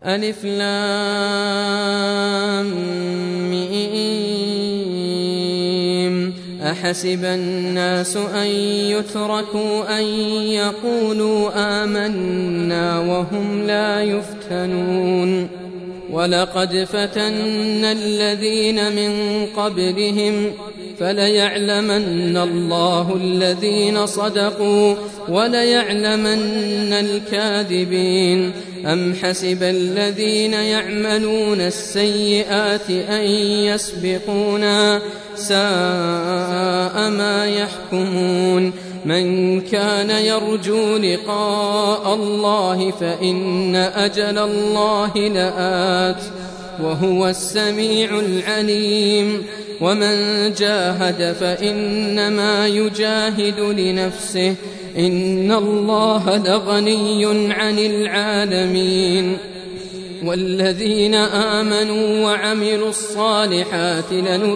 ألف لام ميم. أحسب الناس أن يتركوا أن يقولوا آمنا وهم لا يفتنون ولقد فتنا الذين من قبلهم فليعلمن الله الذين صدقوا وليعلمن الكاذبين. أم حسب الذين يعملون السيئات أن يسبقونا ساء ما يحكمون. من كان يرجو لقاء الله فإن أجل الله لآت وهو السميع العليم. ومن جاهد فإنما يجاهد لنفسه إن الله لغني عن العالمين. والذين آمنوا وعملوا الصالحات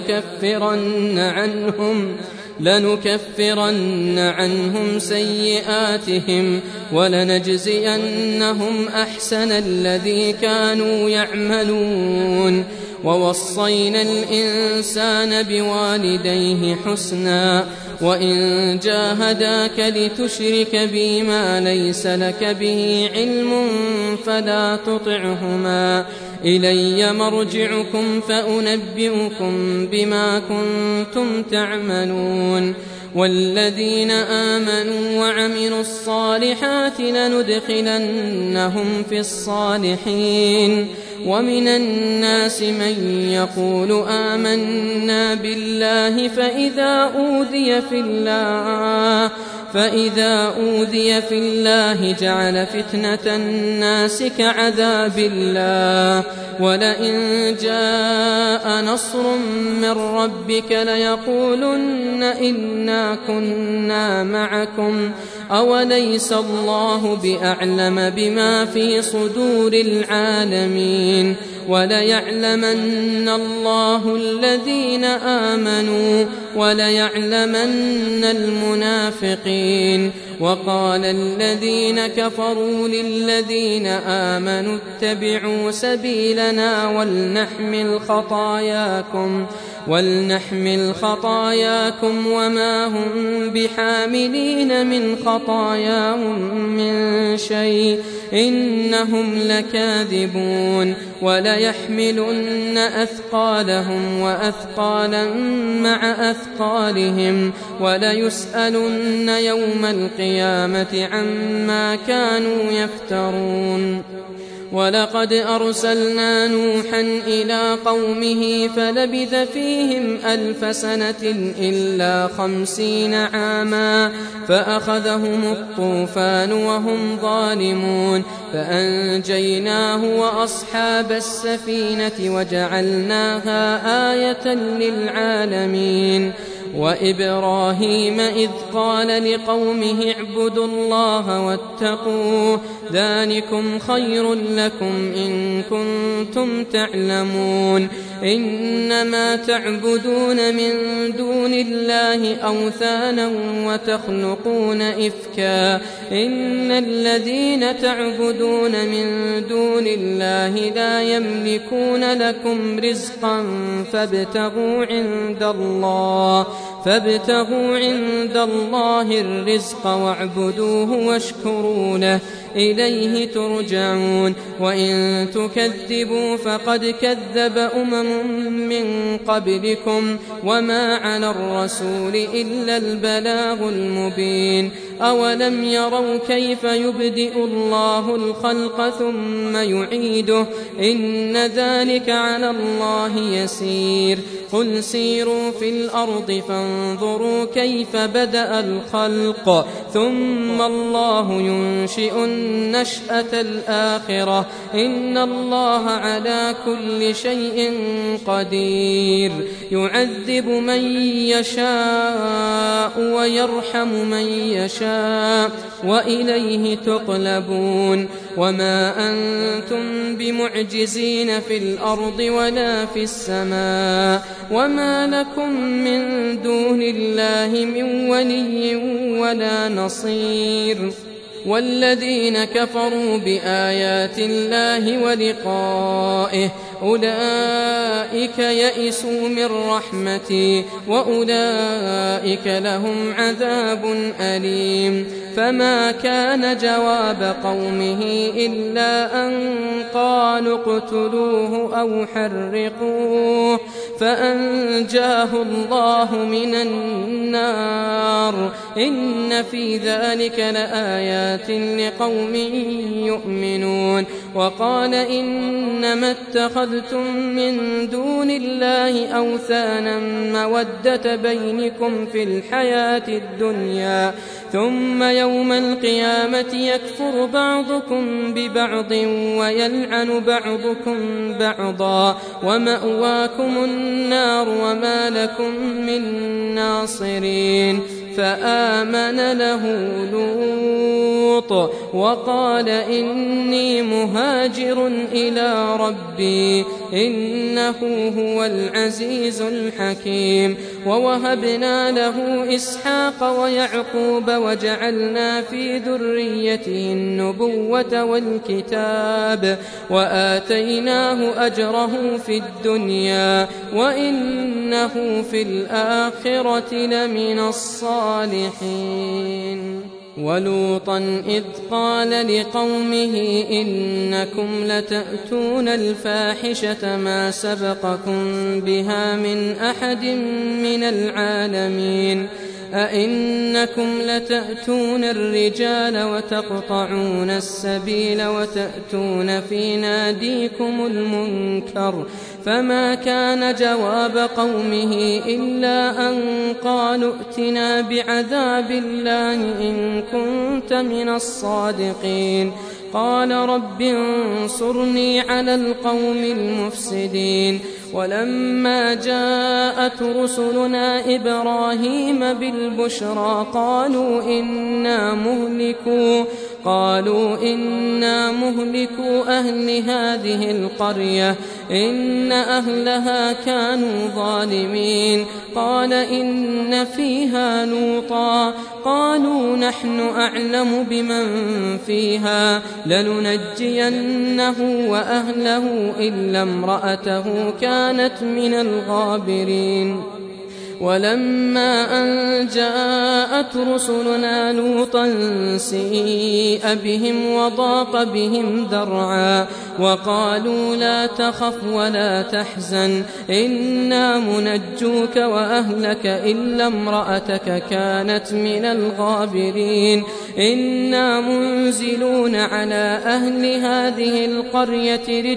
لنكفرن عنهم سيئاتهم ولنجزينهم أحسن الذي كانوا يعملون. ووصينا الإنسان بوالديه حسنا وإن جاهداك لتشرك بي ما ليس لك به علم فلا تطعهما إلي مرجعكم فأنبئكم بما كنتم تعملون. والذين آمنوا وعملوا الصالحات لندخلنهم في الصالحين. ومن الناس من يقول آمنا بالله فإذا أوذي في الله جعل فتنة الناس كعذاب الله. ولئن جاء نصر من ربك ليقولن إنا كنا معكم أوليس الله بأعلم بما في صدور العالمين. وليعلمن الله الذين آمنوا وليعلمن المنافقين. وقال الذين كفروا للذين آمنوا اتبعوا سبيلنا ولنحمل خطاياكم وما هم بحاملين من خطاياهم من شيء إنهم لكاذبون. وليحملن أثقالهم وأثقالا مع أثقالهم وليسألن يوم القيامة عما كانوا يفترون. ولقد أرسلنا نوحا إلى قومه فلبث فيهم 1000 سنة إلا 50 عاما فأخذهم الطوفان وهم ظالمون فأنجيناه وأصحاب السفينة وجعلناها آية للعالمين. وإبراهيم إذ قال لقومه اعبدوا الله واتقوه ذلكم خير لكم إن كنتم تعلمون. إنما تعبدون من دون الله أوثانا وتخلقون إفكا إن الذين تعبدون من دون الله لا يملكون لكم رزقا فابتغوا عند الله الرزق واعبدوه واشكروا له إليه ترجعون. وإن تكذبوا فقد كذب من قبلكم وما على الرسول إلا البلاغ المبين. أولم يروا كيف يبدئ الله الخلق ثم يعيده إن ذلك على الله يسير. قل سيروا في الأرض فانظروا كيف بدأ الخلق ثم الله ينشئ النشأة الآخرة إن الله على كل شيء قدير. يعذب من يشاء ويرحم من يشاء وإليه تقلبون. وما أنتم بمعجزين في الأرض ولا في السماء وما لكم من دون الله من ولي ولا نصير. والذين كفروا بآيات الله ولقائه أولئك يئسوا من رحمتي وأولئك لهم عذاب أليم. فما كان جواب قومه إلا أن قالوا اقتلوه أو حرقوه فأنجاه الله من النار. إن في ذلك لآيات لقوم يؤمنون. وقال إنما اتخذتم من دون الله أوثانا مودة بينكم في الحياة الدنيا ثم يوم القيامة يكفر بعضكم ببعض ويلعن بعضكم بعضا ومأواكم النار وما لكم من ناصرين. فآمن له لوط وقال إني مهاجر إلى ربي إنه هو العزيز الحكيم. ووهبنا له إسحاق ويعقوب وجعلنا في ذريته النبوة والكتاب وآتيناه أجره في الدنيا وإنه في الآخرة لمن الصالحين. ولوطا إذ قال لقومه إنكم لتأتون الفاحشة ما سبقكم بها من أحد من العالمين أئنكم لتأتون الرجال وتقطعون السبيل وتأتون في ناديكم المنكر. فما كان جواب قومه إلا أن قالوا ائتنا بعذاب الله إن كنت من الصادقين. قال رب انصرني على القوم المفسدين. ولما جاءت رسلنا إبراهيم بالبشرى قالوا إنا مهلكوا أهل هذه القرية إن أهلها كانوا ظالمين. قال إن فيها لوطا قالوا نحن أعلم بمن فيها لننجينه وأهله إلا امرأته كانت من الغابرين. ولما أن جاءت رسلنا لوطا سيء بهم وضاق بهم ذرعا وقالوا لا تخف ولا تحزن إنا منجوك وأهلك إلا امرأتك كانت من الغابرين. إنا منزلون على أهل هذه القرية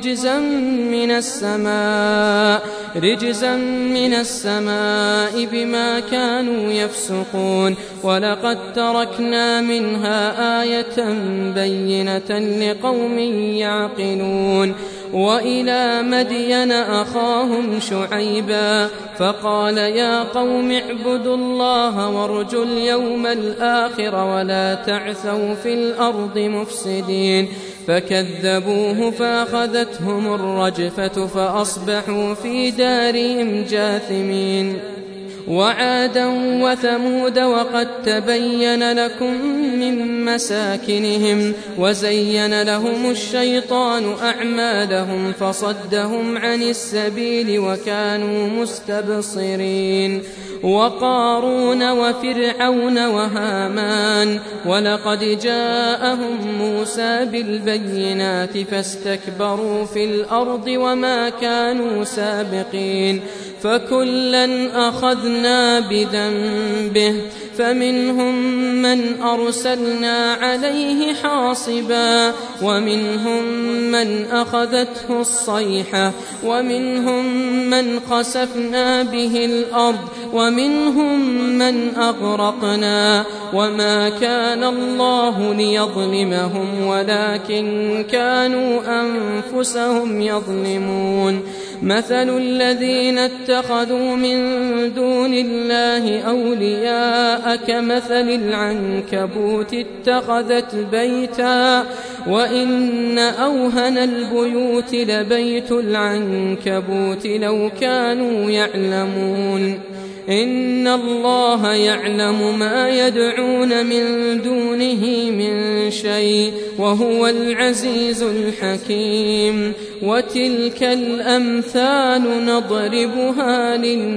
رجزا من السماء بما كانوا يفسقون. ولقد تركنا منها آية بينة لقوم يعقلون. وإلى مدين أخاهم شعيبا فقال يا قوم اعبدوا الله وارجوا اليوم الآخر ولا تعثوا في الأرض مفسدين. فكذبوه فأخذتهم الرجفة فأصبحوا في دارهم جاثمين. وعادا وثمود وقد تبين لكم من مساكنهم وزين لهم الشيطان أعمالهم فصدهم عن السبيل وكانوا مستبصرين. وقارون وفرعون وهامان ولقد جاءهم موسى بالبينات فاستكبروا في الأرض وما كانوا سابقين. فكلا أخذنا بذنبه فمنهم من أرسلنا عليه حاصبا ومنهم من أخذته الصيحة ومنهم من خسفنا به الأرض ومنهم من أغرقنا. وما كان الله ليظلمهم ولكن كانوا أنفسهم يظلمون. مثل الذين اتخذوا من دون الله أولياء كمثل العنكبوت اتخذت بيتا وإن أوهن البيوت لبيت العنكبوت لو كانوا يعلمون. إن الله يعلم ما يدعون من دونه من شيء وهو العزيز الحكيم وتلك الأمثال نضربها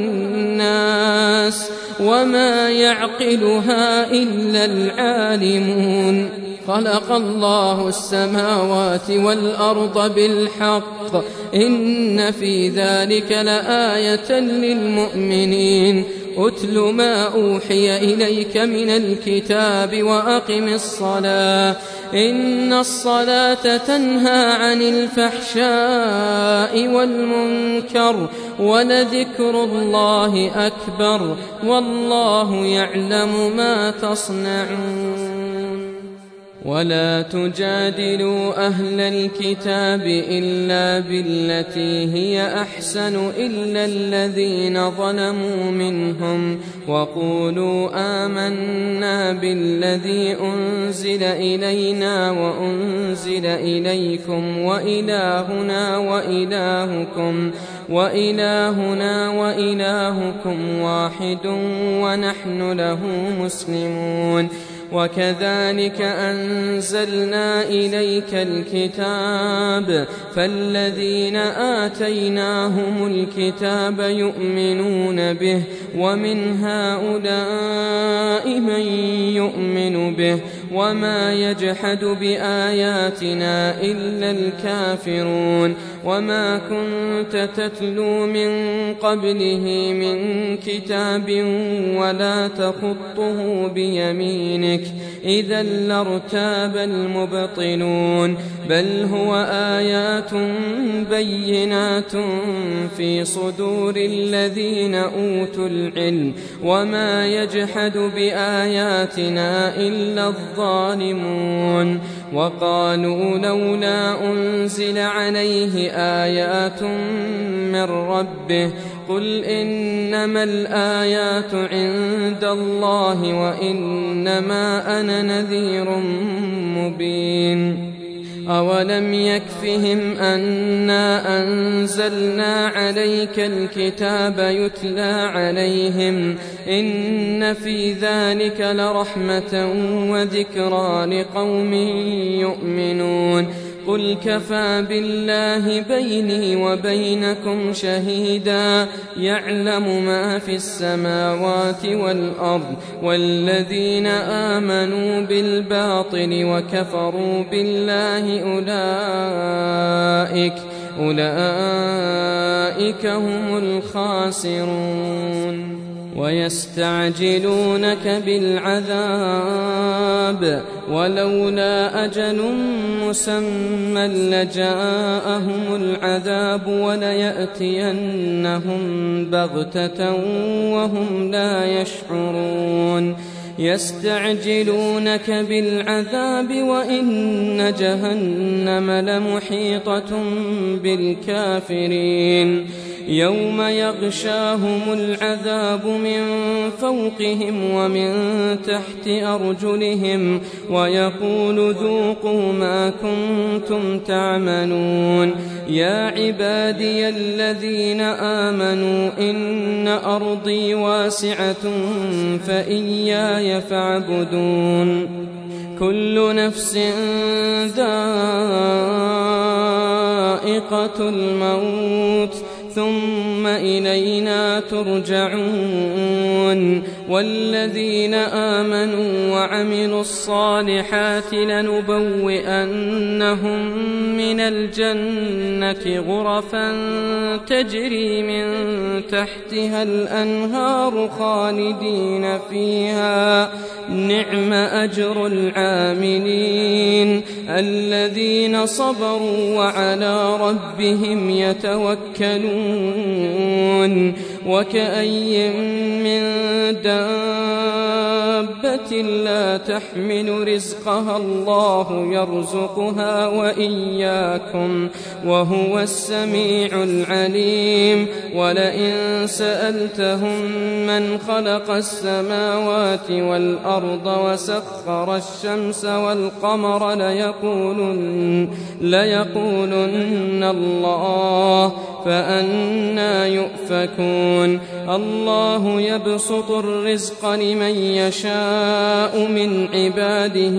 للناس وما يعقلها إلا العالمون خلق الله السماوات والأرض بالحق إن في ذلك لآية للمؤمنين أتل ما أوحي إليك من الكتاب وأقم الصلاة إن الصلاة تنهى عن الفحشاء والمنكر ولذكر الله أكبر والله يعلم ما تصنعون ولا تجادلوا أهل الكتاب إلا بالتي هي أحسن إلا الذين ظلموا منهم وقولوا آمنا بالذي أنزل إلينا وأنزل إليكم وإلهنا وإلهكم واحد ونحن له مسلمون وكذلك أنزلنا إليك الكتاب فالذين آتيناهم الكتاب يؤمنون به ومن هؤلاء من يؤمن به وما يجحد بآياتنا إلا الكافرون وما كنت تتلو من قبله من كتاب ولا تخطه بيمينك إذا لارتاب المبطلون بل هو آيات بينات في صدور الذين أوتوا العلم وما يجحد بآياتنا إلا الظالمون وقالوا لولا أنزل عليه آيات من ربه قل إنما الآيات عند الله وإنما أنا نذير مبين أولم يكفهم أنا أنزلنا عليك الكتاب يتلى عليهم إن في ذلك لرحمة وذكرى لقوم يؤمنون قل كفى بالله بيني وبينكم شهيدا يعلم ما في السماوات والأرض والذين آمنوا بالباطل وكفروا بالله أولئك هم الخاسرون ويستعجلونك بالعذاب ولولا أجل مسمى لجاءهم العذاب وليأتينهم بغتة وهم لا يشعرون يستعجلونك بالعذاب وإن جهنم لمحيطة بالكافرين يوم يغشاهم العذاب من فوقهم ومن تحت أرجلهم ويقول ذوقوا ما كنتم تعملون يا عبادي الذين آمنوا إن أرضي واسعة فإياي فاعبدون كل نفس ذائقة الموت ثم إلينا ترجعون والذين آمنوا وعملوا الصالحات لنبوئنهم من الجنة غرفا تجري من تحتها الأنهار خالدين فيها نعم أجر العاملين الذين صبروا وعلى ربهم يتوكلون وكأي من دابة لا تحمل رزقها الله يرزقها وإياكم وهو السميع العليم ولئن سألتهم من خلق السماوات والأرض وسخر الشمس والقمر ليقولن الله فأنى يؤفكون الله يبسط الرزق لمن يشاء من عباده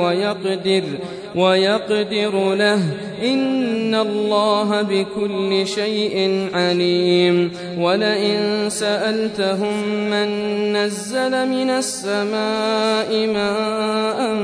ويقدر له إن الله بكل شيء عليم ولئن سألتهم من نزل من السماء ماء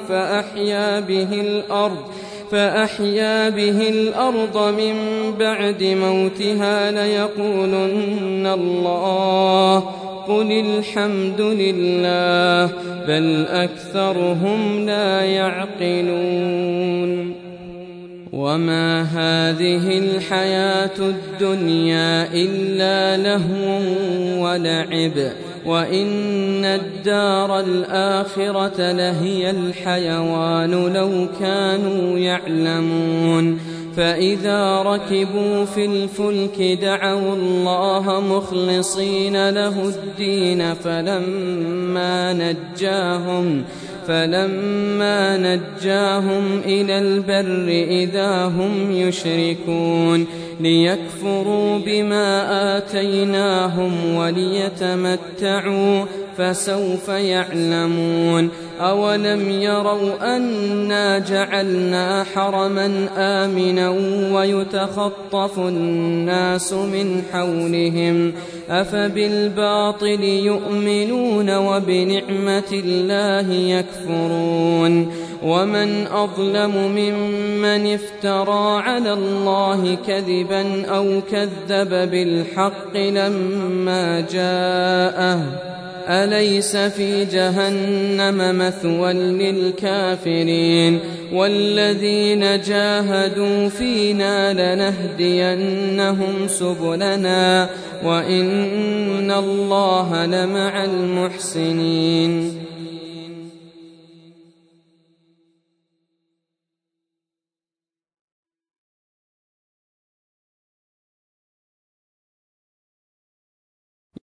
فأحيا به الأرض من بعد موتها ليقولن الله قل الحمد لله بل أكثرهم لا يعقلون وما هذه الحياة الدنيا إلا لهو ولعب وإن الدار الآخرة لهي الحيوان لو كانوا يعلمون فإذا ركبوا في الفلك دعوا الله مخلصين له الدين فلما نجاهم إلى البر إذا هم يشركون ليكفروا بما آتيناهم وليتمتعوا فسوف يعلمون أولم يروا أنا جعلنا حرما آمنا ويتخطف الناس من حولهم أفبالباطل يؤمنون وبنعمة الله يكفرون ومن أظلم ممن افترى على الله كذبا أو كذب بالحق لما جاءه أليس في جهنم مثوى للكافرين والذين جاهدوا فينا لنهدينهم سبلنا وإن الله لمع المحسنين